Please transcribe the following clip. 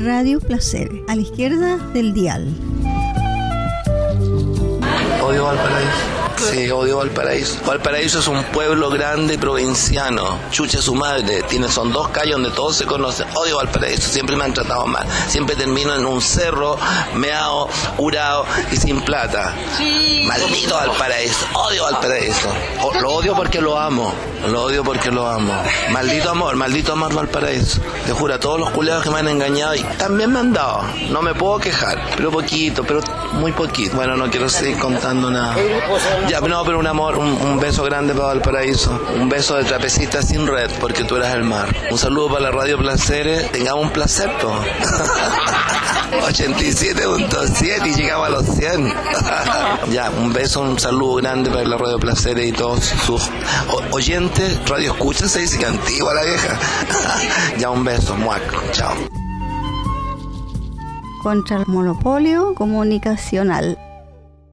Radio Placer, a la izquierda del dial. Odio Valparaíso. Sí, odio Valparaíso. Valparaíso es un pueblo grande provinciano. Chucha su madre. Son 2 calles donde todos se conocen. Odio Valparaíso. Siempre me han tratado mal. Siempre termino en un cerro, meado, curado y sin plata. Sí. Maldito Valparaíso. Odio Valparaíso. Lo odio porque lo amo. Lo odio porque lo amo. Maldito amor Valparaíso. Te juro, a todos los culeados que me han engañado y también me han dado. No me puedo quejar. Pero poquito, pero muy poquito. Bueno, no quiero seguir contando nada. Ya, no, pero un amor, un beso grande para Valparaíso. Un beso de trapecista sin red, porque tú eres el mar. Un saludo para la Radio Placeres. Tengamos un placer, todo. 87.7 y llegamos a los 100. Ya, un beso, un saludo grande para la Radio Placeres y todos sus oyentes. Radio Escucha, se dice que antigua la vieja. Ya, un beso, muac, chao. Contra el monopolio comunicacional.